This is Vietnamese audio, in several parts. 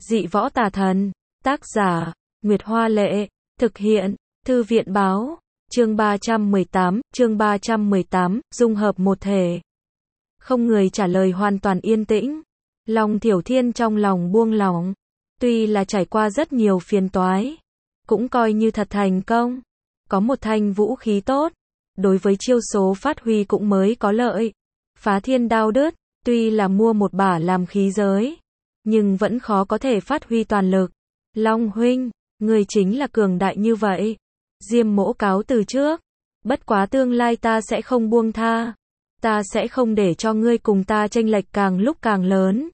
Dị võ tà thần. Tác giả, Nguyệt Hoa Lệ. Thực hiện, Thư viện Báo. Chương 318, dung hợp một thể. Không người trả lời, hoàn toàn yên tĩnh. Long Thiểu Thiên trong lòng buông lỏng. Tuy là trải qua rất nhiều phiền toái, cũng coi như thật thành công. Có một thanh vũ khí tốt, đối với chiêu số phát huy cũng mới có lợi. Phá thiên đao đứt, tuy là mua một bả làm khí giới, nhưng vẫn khó có thể phát huy toàn lực. Long huynh, người chính là cường đại như vậy. Diêm Mỗ cáo từ trước. Bất quá tương lai ta sẽ không buông tha. Ta sẽ không để cho ngươi cùng ta chênh lệch càng lúc càng lớn.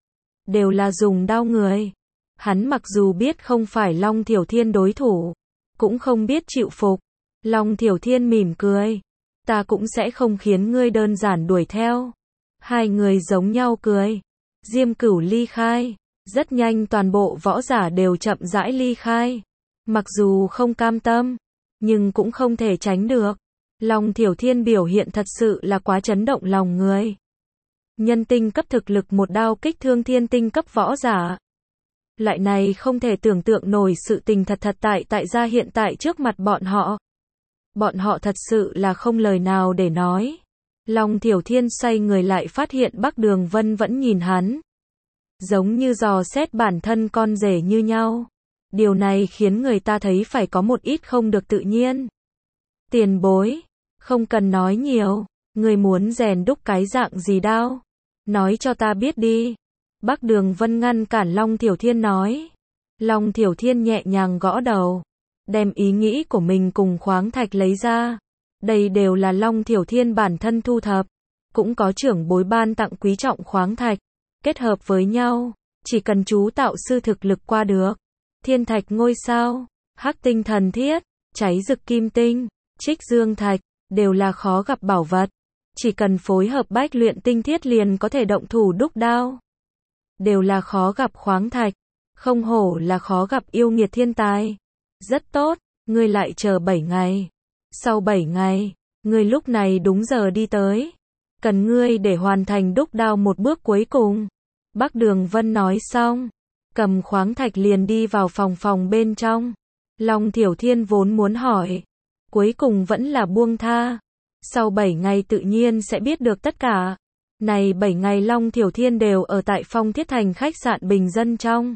Đều là dùng đao người. Hắn mặc dù biết không phải Long Thiểu Thiên đối thủ, cũng không biết chịu phục. Long Thiểu Thiên mỉm cười. Ta cũng sẽ không khiến ngươi đơn giản đuổi theo. Hai người giống nhau cười. Diêm Cửu ly khai. Rất nhanh toàn bộ võ giả đều chậm rãi ly khai. Mặc dù không cam tâm, nhưng cũng không thể tránh được. Long Thiểu Thiên biểu hiện thật sự là quá chấn động lòng người. Nhân tinh cấp thực lực một đao kích thương thiên tinh cấp võ giả. Lại này không thể tưởng tượng nổi sự tình thật tại ra hiện tại trước mặt bọn họ. Bọn họ thật sự là không lời nào để nói. Long Thiểu Thiên xoay người lại phát hiện Bắc Đường Vân vẫn nhìn hắn. Giống như dò xét bản thân con rể như nhau. Điều này khiến người ta thấy phải có một ít không được tự nhiên. Tiền bối, không cần nói nhiều, người muốn rèn đúc cái dạng gì đao? Nói cho ta biết đi. Bắc Đường Vân ngăn cản Long Thiểu Thiên nói. Long Thiểu Thiên nhẹ nhàng gõ đầu, đem ý nghĩ của mình cùng khoáng thạch lấy ra. Đây đều là Long Thiểu Thiên bản thân thu thập, cũng có trưởng bối ban tặng quý trọng khoáng thạch, kết hợp với nhau, chỉ cần chú tạo sư thực lực qua được. Thiên thạch ngôi sao, hắc tinh thần thiết, cháy rực kim tinh, trích dương thạch, đều là khó gặp bảo vật. Chỉ cần phối hợp bách luyện tinh thiết liền có thể động thủ đúc đao. Đều là khó gặp khoáng thạch, không hổ là khó gặp yêu nghiệt thiên tài. Rất tốt, ngươi lại chờ 7 ngày. Sau 7 ngày, ngươi lúc này đúng giờ đi tới. Cần ngươi để hoàn thành đúc đao một bước cuối cùng. Bắc Đường Vân nói xong, cầm khoáng thạch liền đi vào phòng bên trong. Long Thiểu Thiên vốn muốn hỏi, cuối cùng vẫn là buông tha. Sau 7 ngày tự nhiên sẽ biết được tất cả. Này 7 ngày Long Thiểu Thiên đều ở tại Phong Thiết Thành khách sạn bình dân trong.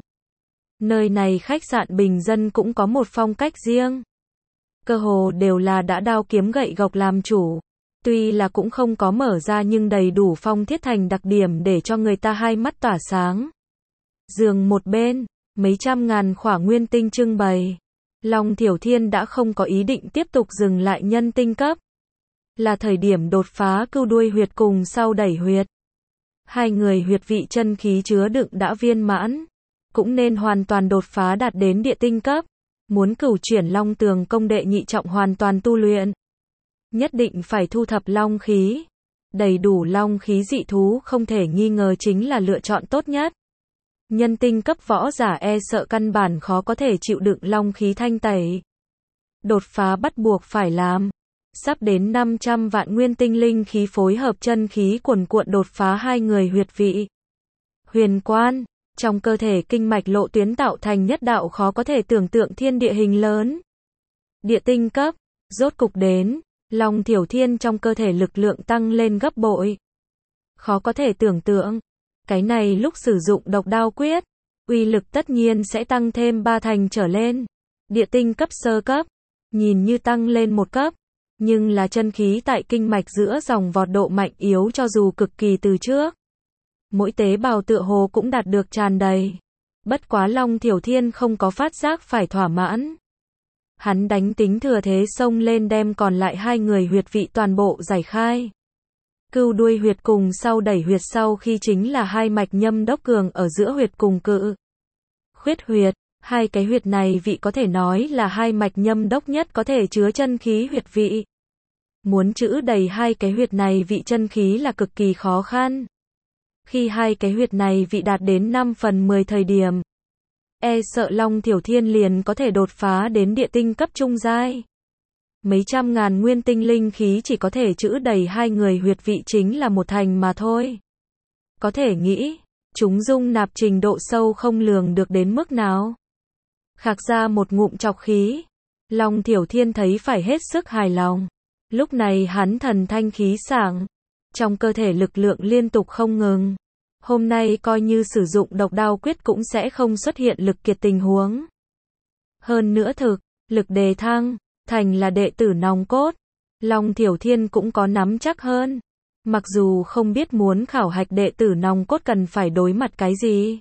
Nơi này khách sạn bình dân cũng có một phong cách riêng. Cơ hồ đều là đã đao kiếm gậy gộc làm chủ. Tuy là cũng không có mở ra nhưng đầy đủ Phong Thiết Thành đặc điểm để cho người ta hai mắt tỏa sáng. Giường một bên, mấy trăm ngàn khỏa nguyên tinh trưng bày. Long Thiểu Thiên đã không có ý định tiếp tục dừng lại nhân tinh cấp. Là thời điểm đột phá cưu đuôi huyệt cùng sau đẩy huyệt. Hai người huyệt vị chân khí chứa đựng đã viên mãn, cũng nên hoàn toàn đột phá đạt đến địa tinh cấp. Muốn cửu chuyển long tường công đệ nhị trọng hoàn toàn tu luyện, nhất định phải thu thập long khí. Đầy đủ long khí dị thú không thể nghi ngờ chính là lựa chọn tốt nhất. Nhân tinh cấp võ giả e sợ căn bản khó có thể chịu đựng long khí thanh tẩy. Đột phá bắt buộc phải làm. Sắp đến 500 vạn nguyên tinh linh khí phối hợp chân khí cuồn cuộn đột phá hai người huyệt vị. Huyền quan, trong cơ thể kinh mạch lộ tuyến tạo thành nhất đạo khó có thể tưởng tượng thiên địa hình lớn. Địa tinh cấp, rốt cục đến, Long Thiểu Thiên trong cơ thể lực lượng tăng lên gấp bội. Khó có thể tưởng tượng, cái này lúc sử dụng độc đao quyết, uy lực tất nhiên sẽ tăng thêm 3 thành trở lên. Địa tinh cấp sơ cấp, nhìn như tăng lên một cấp, nhưng là chân khí tại kinh mạch giữa dòng vọt độ mạnh yếu cho dù cực kỳ từ trước. Mỗi tế bào tựa hồ cũng đạt được tràn đầy. Bất quá Long Thiểu Thiên không có phát giác phải thỏa mãn. Hắn đánh tính thừa thế xông lên đem còn lại hai người huyệt vị toàn bộ giải khai. Cưu đuôi huyệt cùng sau đẩy huyệt sau khi chính là hai mạch nhâm đốc cường ở giữa huyệt cùng cự khuyết huyệt. Hai cái huyệt này vị có thể nói là hai mạch nhâm đốc nhất có thể chứa chân khí huyệt vị. Muốn trữ đầy hai cái huyệt này vị chân khí là cực kỳ khó khăn. Khi hai cái huyệt này vị đạt đến 5/10 thời điểm, e sợ Long Thiểu Thiên liền có thể đột phá đến địa tinh cấp trung giai. Mấy trăm ngàn nguyên tinh linh khí chỉ có thể trữ đầy hai người huyệt vị chính là một thành mà thôi. Có thể nghĩ, Chúng dung nạp trình độ sâu không lường được đến mức nào. Khạc ra một ngụm trọc khí. Long Thiểu Thiên thấy phải hết sức hài lòng. Lúc này hắn thần thanh khí sảng. Trong cơ thể lực lượng liên tục không ngừng. Hôm nay coi như sử dụng độc đao quyết cũng sẽ không xuất hiện lực kiệt tình huống. Hơn nữa lực đề thăng, thành là đệ tử nòng cốt. Long Thiểu Thiên cũng có nắm chắc hơn. Mặc dù không biết muốn khảo hạch đệ tử nòng cốt cần phải đối mặt cái gì.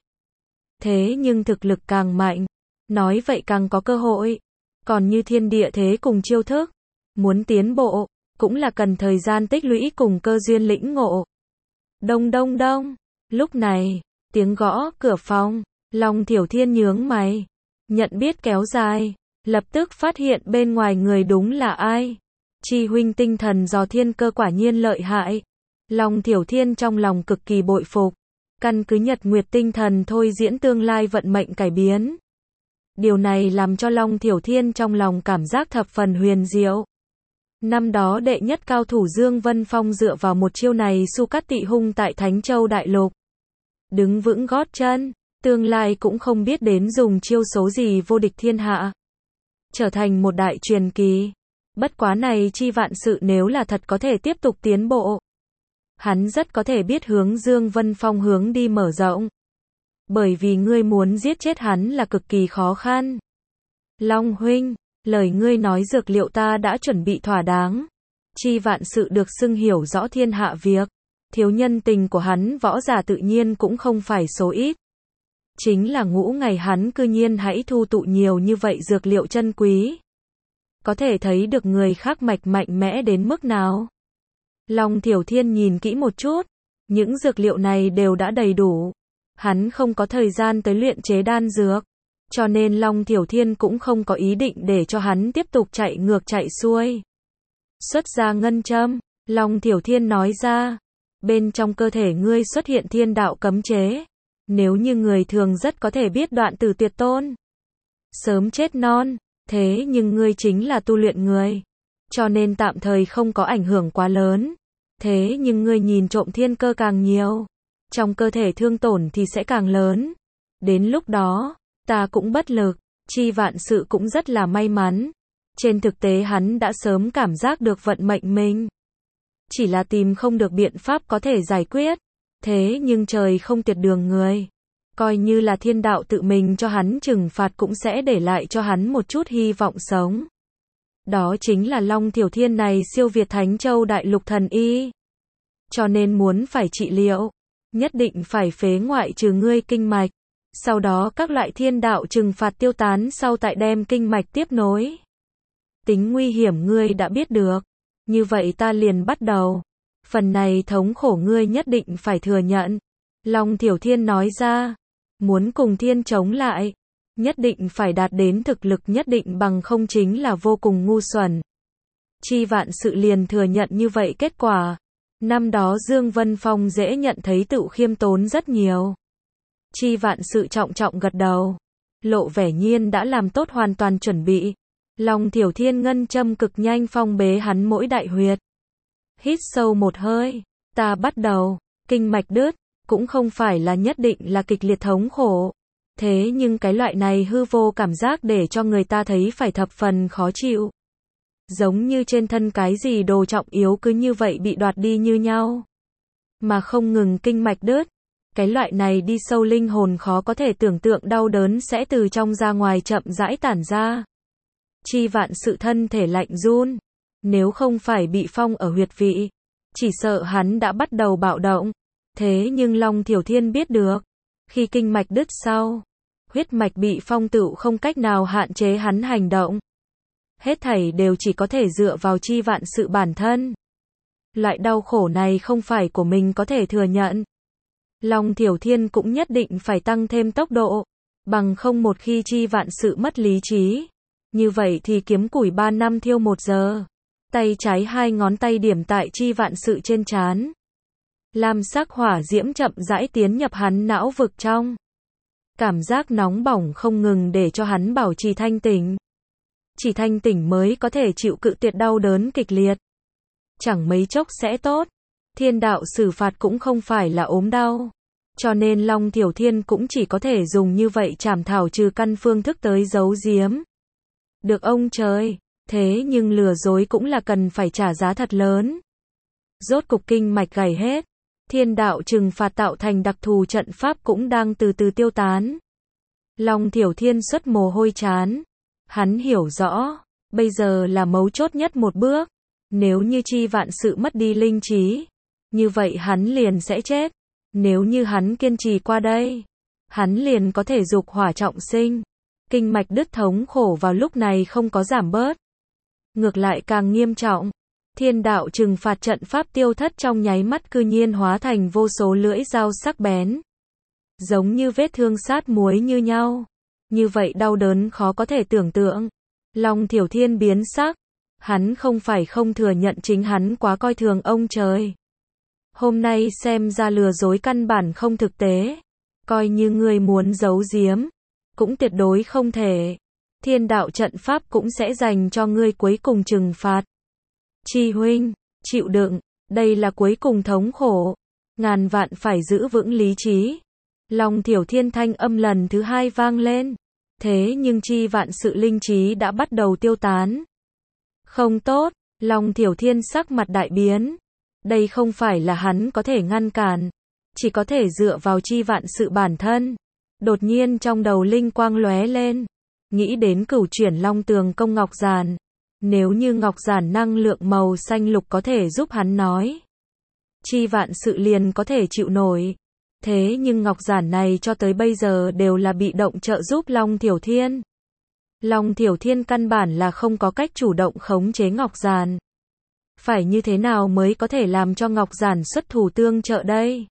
Thế nhưng thực lực càng mạnh, nói vậy càng có cơ hội. Còn như thiên địa thế cùng chiêu thức, muốn tiến bộ, cũng là cần thời gian tích lũy cùng cơ duyên lĩnh ngộ. Đông đông đông, lúc này, tiếng gõ cửa phòng, Long Thiểu Thiên nhướng mày, nhận biết kéo dài, lập tức phát hiện bên ngoài người đúng là ai. Chi huynh tinh thần dò thiên cơ quả nhiên lợi hại. Long Thiểu Thiên trong lòng cực kỳ bội phục, căn cứ nhật nguyệt tinh thần thôi diễn tương lai vận mệnh cải biến. Điều này làm cho Long Thiểu Thiên trong lòng cảm giác thập phần huyền diệu. Năm đó đệ nhất cao thủ Dương Vân Phong dựa vào một chiêu này su cắt tị hung tại Thánh Châu Đại Lục. Đứng vững gót chân, tương lai cũng không biết đến dùng chiêu số gì vô địch thiên hạ. Trở thành một đại truyền kỳ. Bất quá này chi vạn sự nếu là thật có thể tiếp tục tiến bộ. Hắn rất có thể biết hướng Dương Vân Phong hướng đi mở rộng. Bởi vì ngươi muốn giết chết hắn là cực kỳ khó khăn. Long huynh, lời ngươi nói dược liệu ta đã chuẩn bị thỏa đáng. Chi vạn sự được xưng hiểu rõ thiên hạ việc. Thiếu nhân tình của hắn võ giả tự nhiên cũng không phải số ít. Chính là ngũ ngày hắn cư nhiên hãy thu tụ nhiều như vậy dược liệu chân quý. Có thể thấy được người khác mạch mạnh mẽ đến mức nào. Long Thiểu Thiên nhìn kỹ một chút. Những dược liệu này đều đã đầy đủ. Hắn không có thời gian tới luyện chế đan dược. Cho nên Long Thiểu Thiên cũng không có ý định để cho hắn tiếp tục chạy ngược chạy xuôi. Xuất ra ngân châm, Long Thiểu Thiên nói ra. Bên trong cơ thể ngươi xuất hiện thiên đạo cấm chế. Nếu như người thường rất có thể biết đoạn tử tuyệt tôn. Sớm chết non, thế nhưng ngươi chính là tu luyện người. Cho nên tạm thời không có ảnh hưởng quá lớn. Thế nhưng ngươi nhìn trộm thiên cơ càng nhiều. Trong cơ thể thương tổn thì sẽ càng lớn. Đến lúc đó, ta cũng bất lực, chi vạn sự cũng rất là may mắn. Trên thực tế hắn đã sớm cảm giác được vận mệnh mình. Chỉ là tìm không được biện pháp có thể giải quyết. Thế nhưng trời không tuyệt đường người. Coi như là thiên đạo tự mình cho hắn trừng phạt cũng sẽ để lại cho hắn một chút hy vọng sống. Đó chính là Long Thiểu Thiên này siêu việt Thánh Châu Đại Lục thần y. Cho nên muốn phải trị liệu, nhất định phải phế ngoại trừ ngươi kinh mạch. Sau đó các loại thiên đạo trừng phạt tiêu tán sau tại đem kinh mạch tiếp nối. Tính nguy hiểm ngươi đã biết được. Như vậy ta liền bắt đầu. Phần này thống khổ ngươi nhất định phải thừa nhận. Long Thiểu Thiên nói ra. Muốn cùng thiên chống lại. Nhất định phải đạt đến thực lực nhất định bằng không chính là vô cùng ngu xuẩn. Chi vạn sự liền thừa nhận như vậy kết quả. Năm đó Dương Vân Phong dễ nhận thấy tự khiêm tốn rất nhiều. Chi vạn sự trọng trọng gật đầu. Lộ vẻ nhiên đã làm tốt hoàn toàn chuẩn bị. Long Thiểu Thiên ngân châm cực nhanh phong bế hắn mỗi đại huyệt. Hít sâu một hơi. Ta bắt đầu. Kinh mạch đứt. Cũng không phải là nhất định là kịch liệt thống khổ. Thế nhưng cái loại này hư vô cảm giác để cho người ta thấy phải thập phần khó chịu. Giống như trên thân cái gì đồ trọng yếu cứ như vậy bị đoạt đi như nhau. Mà không ngừng kinh mạch đứt. Cái loại này đi sâu linh hồn khó có thể tưởng tượng đau đớn sẽ từ trong ra ngoài chậm rãi tản ra. Chi vạn sự thân thể lạnh run. Nếu không phải bị phong ở huyệt vị, chỉ sợ hắn đã bắt đầu bạo động. Thế nhưng Long Thiểu Thiên biết được. Khi kinh mạch đứt sau, huyết mạch bị phong tựu không cách nào hạn chế hắn hành động. Hết thảy đều chỉ có thể dựa vào chi vạn sự bản thân. Loại đau khổ này không phải của mình có thể thừa nhận. Long Thiểu Thiên cũng nhất định phải tăng thêm tốc độ. Bằng không một khi chi vạn sự mất lý trí. Như vậy thì kiếm củi 3 năm thiêu 1 giờ. Tay trái 2 ngón tay điểm tại chi vạn sự trên trán. Lam sắc hỏa diễm chậm rãi tiến nhập hắn não vực trong. Cảm giác nóng bỏng không ngừng để cho hắn bảo trì thanh tỉnh. Chỉ thanh tỉnh mới có thể chịu cự tuyệt đau đớn kịch liệt. Chẳng mấy chốc sẽ tốt. Thiên đạo xử phạt cũng không phải là ốm đau. cho nên Long Thiểu Thiên cũng chỉ có thể dùng như vậy trảm thảo trừ căn phương thức tới giấu giếm. Được ông trời, thế nhưng lừa dối cũng là cần phải trả giá thật lớn. Rốt cục kinh mạch gảy hết, thiên đạo trừng phạt tạo thành đặc thù trận pháp cũng đang từ từ tiêu tán. Long Thiểu Thiên xuất mồ hôi chán, hắn hiểu rõ, bây giờ là mấu chốt nhất một bước, nếu như Chi Vạn Sự mất đi linh trí, như vậy hắn liền sẽ chết, nếu như hắn kiên trì qua đây, hắn liền có thể dục hỏa trọng sinh, kinh mạch đứt thống khổ vào lúc này không có giảm bớt, ngược lại càng nghiêm trọng. Thiên đạo trừng phạt trận pháp tiêu thất trong nháy mắt cư nhiên hóa thành vô số lưỡi dao sắc bén, giống như vết thương sát muối như nhau. Như vậy đau đớn khó có thể tưởng tượng. Long Thiểu Thiên biến sắc, hắn không phải không thừa nhận chính hắn quá coi thường ông trời. Hôm nay xem ra lừa dối căn bản không thực tế, coi như ngươi muốn giấu giếm, cũng tuyệt đối không thể. Thiên đạo trận pháp cũng sẽ dành cho ngươi cuối cùng trừng phạt. Chi huynh, chịu đựng, đây là cuối cùng thống khổ, ngàn vạn phải giữ vững lý trí. Long Thiểu Thiên thanh âm lần thứ hai vang lên, thế nhưng Chi Vạn Sự linh trí đã bắt đầu tiêu tán. Không tốt, Long Thiểu Thiên sắc mặt đại biến, đây không phải là hắn có thể ngăn cản, chỉ có thể dựa vào Chi Vạn Sự bản thân. Đột nhiên trong đầu linh quang lóe lên, nghĩ đến cửu chuyển long tường công ngọc giản. Nếu như ngọc giản năng lượng màu xanh lục có thể giúp hắn nói, Chi Vạn Sự liền có thể chịu nổi. Thế nhưng ngọc giản này cho tới bây giờ đều là bị động trợ giúp Long Thiểu Thiên. Long Thiểu Thiên căn bản là không có cách chủ động khống chế ngọc giản. Phải như thế nào mới có thể làm cho ngọc giản xuất thủ tương trợ đây?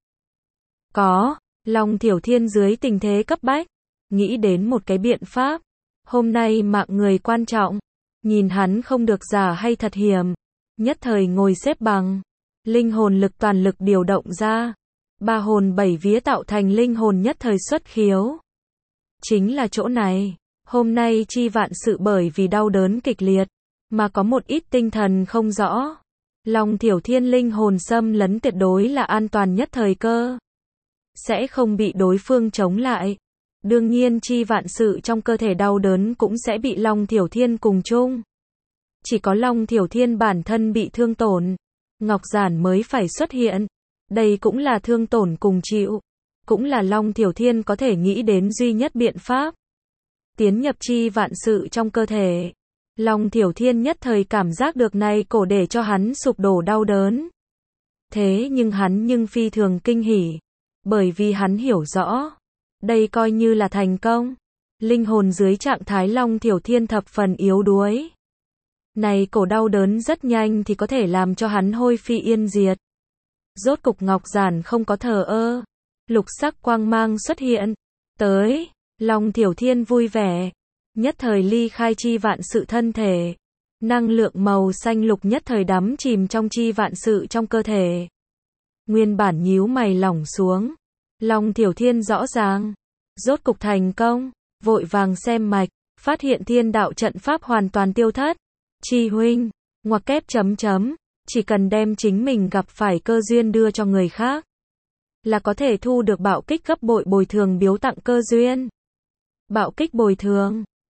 Có, Long Thiểu Thiên dưới tình thế cấp bách, nghĩ đến một cái biện pháp. Hôm nay mạng người quan trọng, nhìn hắn không được giả hay thật hiểm, nhất thời ngồi xếp bằng, linh hồn lực toàn lực điều động ra. Ba hồn bảy vía tạo thành linh hồn nhất thời xuất khiếu. Chính là chỗ này, hôm nay Chi Vạn Sự bởi vì đau đớn kịch liệt, mà có một ít tinh thần không rõ. Long Thiểu Thiên linh hồn xâm lấn tuyệt đối là an toàn nhất thời cơ, sẽ không bị đối phương chống lại. Đương nhiên Chi Vạn Sự trong cơ thể đau đớn cũng sẽ bị Long Thiểu Thiên cùng chung. Chỉ có Long Thiểu Thiên bản thân bị thương tổn, ngọc giản mới phải xuất hiện. Đây cũng là thương tổn cùng chịu, cũng là Long Thiểu Thiên có thể nghĩ đến duy nhất biện pháp. Tiến nhập Chi Vạn Sự trong cơ thể, Long Thiểu Thiên nhất thời cảm giác được này cổ để cho hắn sụp đổ đau đớn. Thế nhưng hắn phi thường kinh hỉ, bởi vì hắn hiểu rõ, đây coi như là thành công. Linh hồn dưới trạng thái Long Thiểu Thiên thập phần yếu đuối. Này cổ đau đớn rất nhanh thì có thể làm cho hắn hôi phi yên diệt. Rốt cục ngọc giản không có thờ ơ, lục sắc quang mang xuất hiện, tới, Long Thiểu Thiên vui vẻ, nhất thời ly khai Chi Vạn Sự thân thể, năng lượng màu xanh lục nhất thời đắm chìm trong Chi Vạn Sự trong cơ thể. Nguyên bản nhíu mày lỏng xuống, Long Thiểu Thiên rõ ràng, rốt cục thành công, vội vàng xem mạch, phát hiện thiên đạo trận pháp hoàn toàn tiêu thất. Chi huynh, ngoặc kép chấm chấm. Chỉ cần đem chính mình gặp phải cơ duyên đưa cho người khác, là có thể thu được bạo kích gấp bội bồi thường biếu tặng cơ duyên. Bạo kích bồi thường,